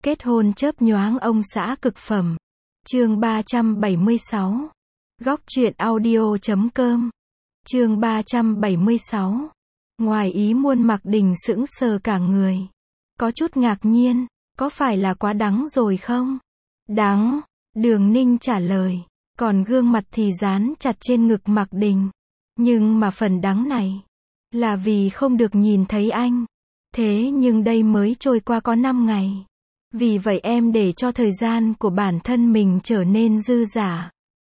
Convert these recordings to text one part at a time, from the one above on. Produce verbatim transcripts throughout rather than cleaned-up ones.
Kết hôn chớp nhoáng ông xã cực phẩm. Chương ba trăm bảy mươi sáu. Góc truyện audio chấm com. Chương ba trăm bảy mươi sáu. Ngoài ý muốn, Mạc Đình sững sờ cả người. Có chút ngạc nhiên, có phải là quá đắng rồi không? Đắng, Đường Ninh trả lời, còn gương mặt thì dán chặt trên ngực Mạc Đình. Nhưng mà phần đắng này, là vì không được nhìn thấy anh. Thế nhưng đây mới trôi qua có năm ngày. Vì vậy em để cho thời gian của bản thân mình trở nên dư dả.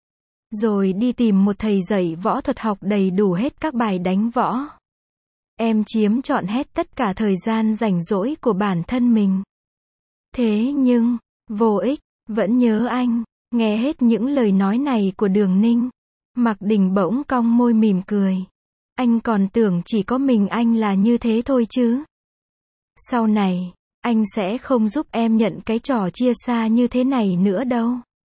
Rồi đi tìm một thầy dạy võ thuật học đầy đủ hết các bài đánh võ. Em chiếm trọn hết tất cả thời gian rảnh rỗi của bản thân mình. Thế nhưng, vô ích, vẫn nhớ anh. Nghe hết những lời nói này của Đường Ninh, Mạc Đình bỗng cong môi mỉm cười. Anh còn tưởng chỉ có mình anh là như thế thôi chứ. Sau này, anh sẽ không giúp em nhận cái trò chia xa như thế này nữa đâu.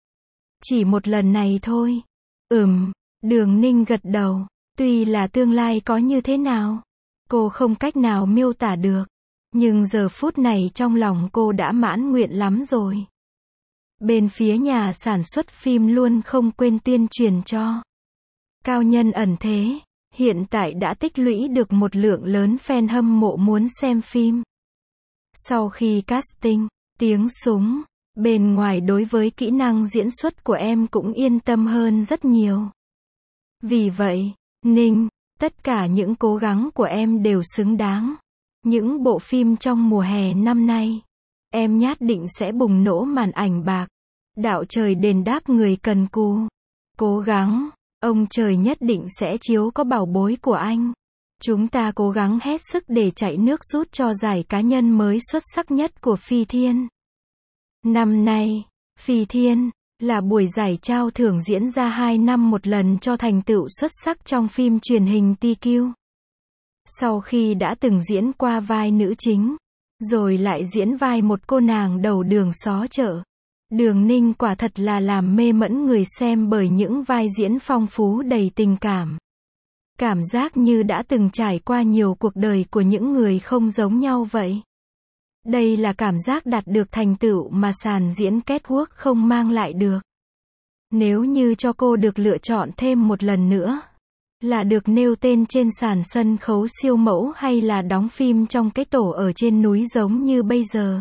Chỉ một lần này thôi. Ừm, Đường Ninh gật đầu. Tuy là tương lai có như thế nào, cô không cách nào miêu tả được. Nhưng giờ phút này trong lòng cô đã mãn nguyện lắm rồi. Bên phía nhà sản xuất phim luôn không quên tuyên truyền cho cao nhân ẩn thế. Hiện tại đã tích lũy được một lượng lớn fan hâm mộ muốn xem phim. Sau khi casting, tiếng súng, bên ngoài đối với kỹ năng diễn xuất của em cũng yên tâm hơn rất nhiều. Vì vậy, Ninh, tất cả những cố gắng của em đều xứng đáng. Những bộ phim trong mùa hè năm nay, em nhất định sẽ bùng nổ màn ảnh bạc. Đạo trời đền đáp người cần cù. Cố gắng, ông trời nhất định sẽ chiếu có bảo bối của anh. Chúng ta cố gắng hết sức để chạy nước rút cho giải cá nhân mới xuất sắc nhất của Phi Thiên. Năm nay, Phi Thiên là buổi giải trao thưởng diễn ra hai năm một lần cho thành tựu xuất sắc trong phim truyền hình Ti Kiu. Sau khi đã từng diễn qua vai nữ chính, rồi lại diễn vai một cô nàng đầu đường xó chợ, Đường Ninh quả thật là làm mê mẩn người xem bởi những vai diễn phong phú đầy tình cảm. Cảm giác như đã từng trải qua nhiều cuộc đời của những người không giống nhau vậy. Đây là cảm giác đạt được thành tựu mà sàn diễn catwalk không mang lại được. Nếu như cho cô được lựa chọn thêm một lần nữa, là được nêu tên trên sàn sân khấu siêu mẫu hay là đóng phim trong cái tổ ở trên núi giống như bây giờ,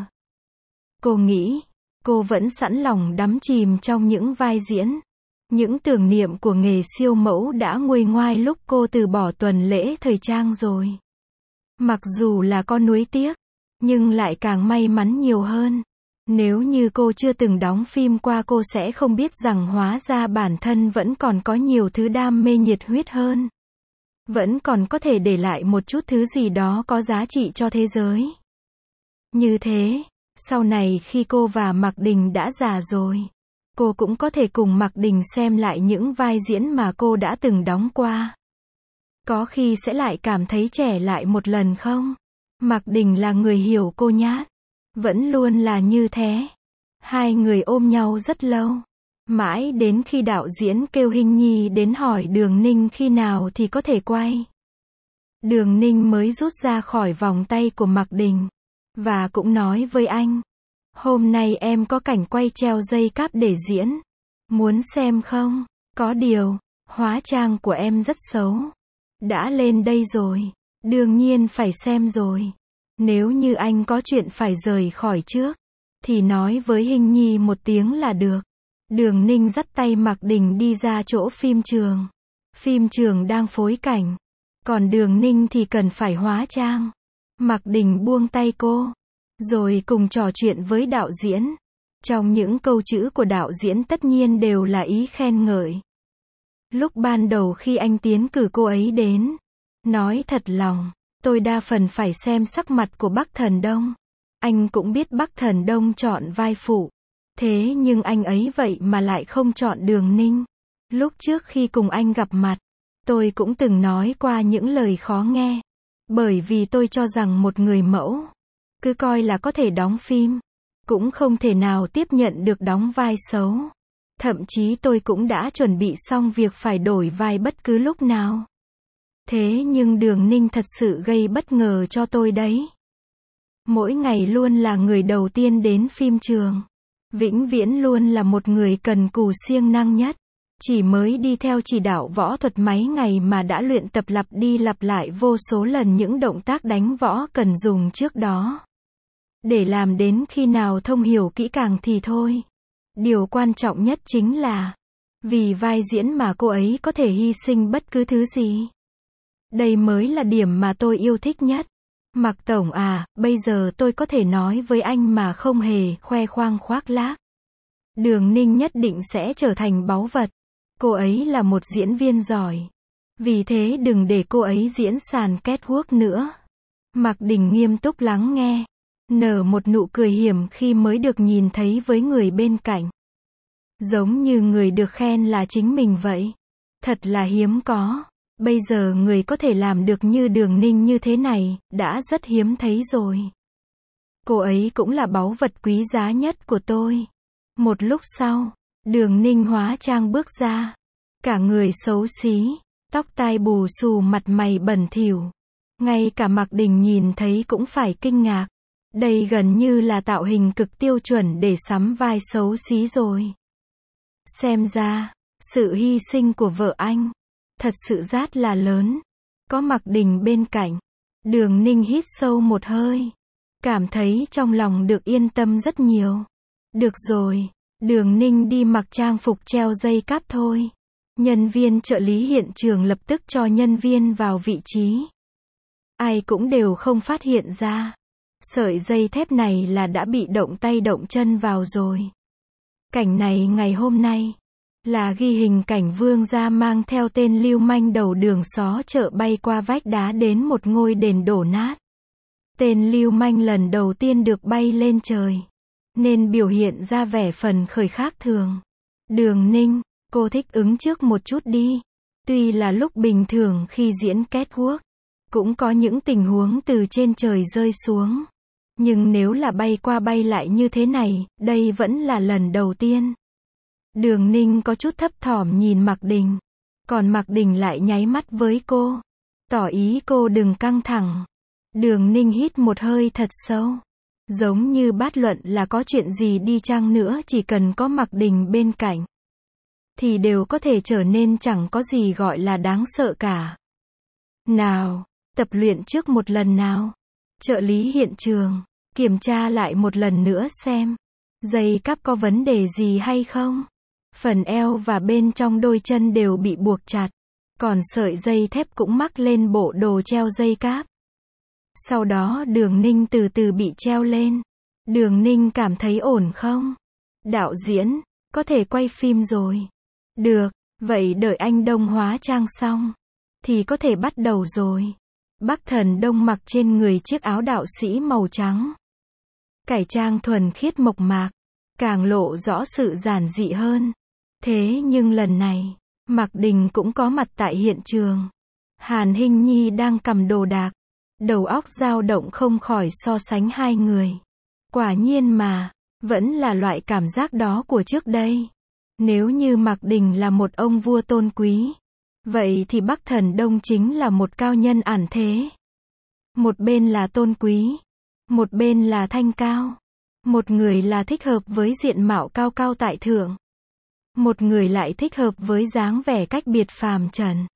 cô nghĩ, cô vẫn sẵn lòng đắm chìm trong những vai diễn. Những tưởng niệm của nghề siêu mẫu đã nguôi ngoai lúc cô từ bỏ tuần lễ thời trang rồi. Mặc dù là có nuối tiếc, nhưng lại càng may mắn nhiều hơn. Nếu như cô chưa từng đóng phim qua, cô sẽ không biết rằng hóa ra bản thân vẫn còn có nhiều thứ đam mê nhiệt huyết hơn. Vẫn còn có thể để lại một chút thứ gì đó có giá trị cho thế giới. Như thế, sau này khi cô và Mạc Đình đã già rồi, cô cũng có thể cùng Mạc Đình xem lại những vai diễn mà cô đã từng đóng qua. Có khi sẽ lại cảm thấy trẻ lại một lần không? Mạc Đình là người hiểu cô nhát. Vẫn luôn là như thế. Hai người ôm nhau rất lâu. Mãi đến khi đạo diễn kêu Hinh Nhi đến hỏi Đường Ninh khi nào thì có thể quay. Đường Ninh mới rút ra khỏi vòng tay của Mạc Đình. Và cũng nói với anh. Hôm nay em có cảnh quay treo dây cáp để diễn. Muốn xem không? Có điều, hóa trang của em rất xấu. Đã lên đây rồi. Đương nhiên phải xem rồi. Nếu như anh có chuyện phải rời khỏi trước, thì nói với Hinh Nhi một tiếng là được. Đường Ninh dắt tay Mạc Đình đi ra chỗ phim trường. Phim trường đang phối cảnh. Còn Đường Ninh thì cần phải hóa trang. Mạc Đình buông tay cô. Rồi cùng trò chuyện với đạo diễn. Trong những câu chữ của đạo diễn tất nhiên đều là ý khen ngợi. Lúc ban đầu khi anh tiến cử cô ấy đến, nói thật lòng, tôi đa phần phải xem sắc mặt của Bắc Thần Đông. Anh cũng biết Bắc Thần Đông chọn vai phụ. Thế nhưng anh ấy vậy mà lại không chọn Đường Ninh. Lúc trước khi cùng anh gặp mặt, tôi cũng từng nói qua những lời khó nghe. Bởi vì tôi cho rằng một người mẫu, cứ coi là có thể đóng phim, cũng không thể nào tiếp nhận được đóng vai xấu. Thậm chí tôi cũng đã chuẩn bị xong việc phải đổi vai bất cứ lúc nào. Thế nhưng Đường Ninh thật sự gây bất ngờ cho tôi đấy. Mỗi ngày luôn là người đầu tiên đến phim trường. Vĩnh viễn luôn là một người cần cù siêng năng nhất. Chỉ mới đi theo chỉ đạo võ thuật mấy ngày mà đã luyện tập lặp đi lặp lại vô số lần những động tác đánh võ cần dùng trước đó. Để làm đến khi nào thông hiểu kỹ càng thì thôi. Điều quan trọng nhất chính là, vì vai diễn mà cô ấy có thể hy sinh bất cứ thứ gì. Đây mới là điểm mà tôi yêu thích nhất. Mạc Tổng à, bây giờ tôi có thể nói với anh mà không hề khoe khoang khoác lác. Đường Ninh nhất định sẽ trở thành báu vật. Cô ấy là một diễn viên giỏi. Vì thế đừng để cô ấy diễn sàn catwalk nữa. Mạc Đình nghiêm túc lắng nghe. Nở một nụ cười hiểm khi mới được nhìn thấy với người bên cạnh. Giống như người được khen là chính mình vậy. Thật là hiếm có. Bây giờ người có thể làm được như Đường Ninh như thế này, đã rất hiếm thấy rồi. Cô ấy cũng là báu vật quý giá nhất của tôi. Một lúc sau, Đường Ninh hóa trang bước ra. Cả người xấu xí, tóc tai bù xù mặt mày bẩn thỉu. Ngay cả Mạc Đình nhìn thấy cũng phải kinh ngạc. Đây gần như là tạo hình cực tiêu chuẩn để sắm vai xấu xí rồi. Xem ra, sự hy sinh của vợ anh thật sự rất là lớn. Có Mạc Đình bên cạnh, Đường Ninh hít sâu một hơi, cảm thấy trong lòng được yên tâm rất nhiều. Được rồi, Đường Ninh đi mặc trang phục treo dây cáp thôi. Nhân viên trợ lý hiện trường lập tức cho nhân viên vào vị trí. Ai cũng đều không phát hiện ra. Sợi dây thép này là đã bị động tay động chân vào rồi. Cảnh này ngày hôm nay là ghi hình cảnh Vương gia mang theo tên lưu manh đầu đường xó chợ bay qua vách đá đến một ngôi đền đổ nát. Tên lưu manh lần đầu tiên được bay lên trời, nên biểu hiện ra vẻ phần khởi khác thường. Đường Ninh, cô thích ứng trước một chút đi. Tuy là lúc bình thường khi diễn catwalk, cũng có những tình huống từ trên trời rơi xuống. Nhưng nếu là bay qua bay lại như thế này, đây vẫn là lần đầu tiên. Đường Ninh có chút thấp thỏm nhìn Mạc Đình. Còn Mạc Đình lại nháy mắt với cô, tỏ ý cô đừng căng thẳng. Đường Ninh hít một hơi thật sâu. Giống như bát luận là có chuyện gì đi chăng nữa chỉ cần có Mạc Đình bên cạnh, thì đều có thể trở nên chẳng có gì gọi là đáng sợ cả. Nào, tập luyện trước một lần nào. Trợ lý hiện trường, kiểm tra lại một lần nữa xem dây cáp có vấn đề gì hay không. Phần eo và bên trong đôi chân đều bị buộc chặt. Còn sợi dây thép cũng mắc lên bộ đồ treo dây cáp. Sau đó Đường Ninh từ từ bị treo lên. Đường Ninh cảm thấy ổn không? Đạo diễn, có thể quay phim rồi. Được, vậy đợi anh Đông hóa trang xong, thì có thể bắt đầu rồi. Bắc Thần Đông mặc trên người chiếc áo đạo sĩ màu trắng. Cải trang thuần khiết mộc mạc, càng lộ rõ sự giản dị hơn. Thế nhưng lần này, Mạc Đình cũng có mặt tại hiện trường. Hàn Hinh Nhi đang cầm đồ đạc. Đầu óc dao động không khỏi so sánh hai người. Quả nhiên mà, vẫn là loại cảm giác đó của trước đây. Nếu như Mạc Đình là một ông vua tôn quý, vậy thì Bắc Thần Đông chính là một cao nhân ẩn thế. Một bên là tôn quý, một bên là thanh cao. Một người là thích hợp với diện mạo cao cao tại thượng, một người lại thích hợp với dáng vẻ cách biệt phàm trần.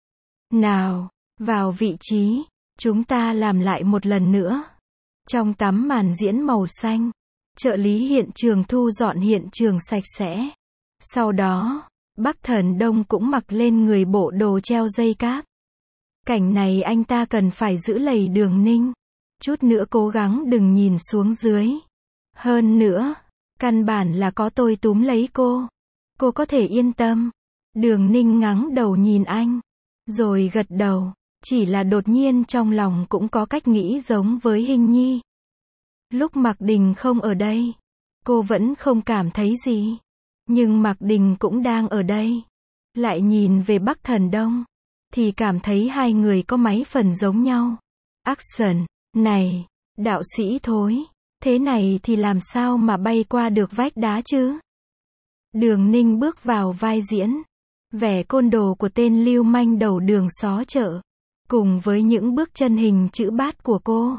Nào, vào vị trí, chúng ta làm lại một lần nữa. Trong tấm màn diễn màu xanh, trợ lý hiện trường thu dọn hiện trường sạch sẽ. Sau đó, Bắc Thần Đông cũng mặc lên người bộ đồ treo dây cáp. Cảnh này anh ta cần phải giữ lầy Đường Ninh. Chút nữa cố gắng đừng nhìn xuống dưới. Hơn nữa, căn bản là có tôi túm lấy cô. Cô có thể yên tâm. Đường Ninh ngáng đầu nhìn anh, rồi gật đầu. Chỉ là đột nhiên trong lòng cũng có cách nghĩ giống với Hinh Nhi. Lúc Mạc Đình không ở đây, cô vẫn không cảm thấy gì. Nhưng Mạc Đình cũng đang ở đây. Lại nhìn về Bắc Thần Đông, thì cảm thấy hai người có mấy phần giống nhau. Action, này, đạo sĩ thối, thế này thì làm sao mà bay qua được vách đá chứ? Đường Ninh bước vào vai diễn. Vẻ côn đồ của tên lưu manh đầu đường xó chợ, cùng với những bước chân hình chữ bát của cô,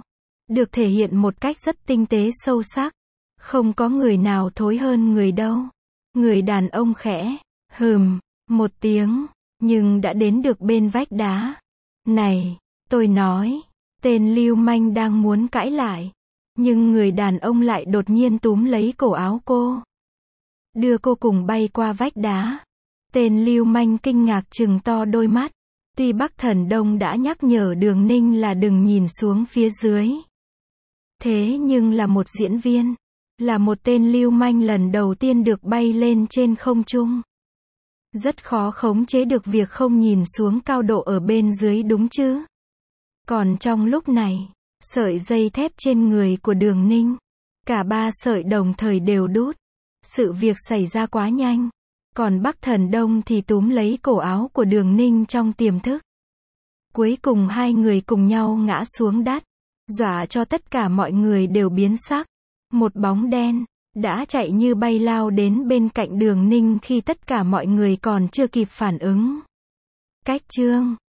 được thể hiện một cách rất tinh tế sâu sắc. Không có người nào thối hơn người đâu. Người đàn ông khẽ, hừm, một tiếng, nhưng đã đến được bên vách đá. Này, tôi nói, tên lưu manh đang muốn cãi lại. Nhưng người đàn ông lại đột nhiên túm lấy cổ áo cô. Đưa cô cùng bay qua vách đá. Tên lưu manh kinh ngạc trừng to đôi mắt. Tuy Bắc Thần Đông đã nhắc nhở Đường Ninh là đừng nhìn xuống phía dưới. Thế nhưng là một diễn viên. Là một tên lưu manh lần đầu tiên được bay lên trên không trung. Rất khó khống chế được việc không nhìn xuống cao độ ở bên dưới đúng chứ. Còn trong lúc này, sợi dây thép trên người của Đường Ninh, cả ba sợi đồng thời đều đút. Sự việc xảy ra quá nhanh. Còn Bắc Thần Đông thì túm lấy cổ áo của Đường Ninh trong tiềm thức. Cuối cùng hai người cùng nhau ngã xuống đất, dọa cho tất cả mọi người đều biến sắc. Một bóng đen đã chạy như bay lao đến bên cạnh Đường Ninh khi tất cả mọi người còn chưa kịp phản ứng. Cách chương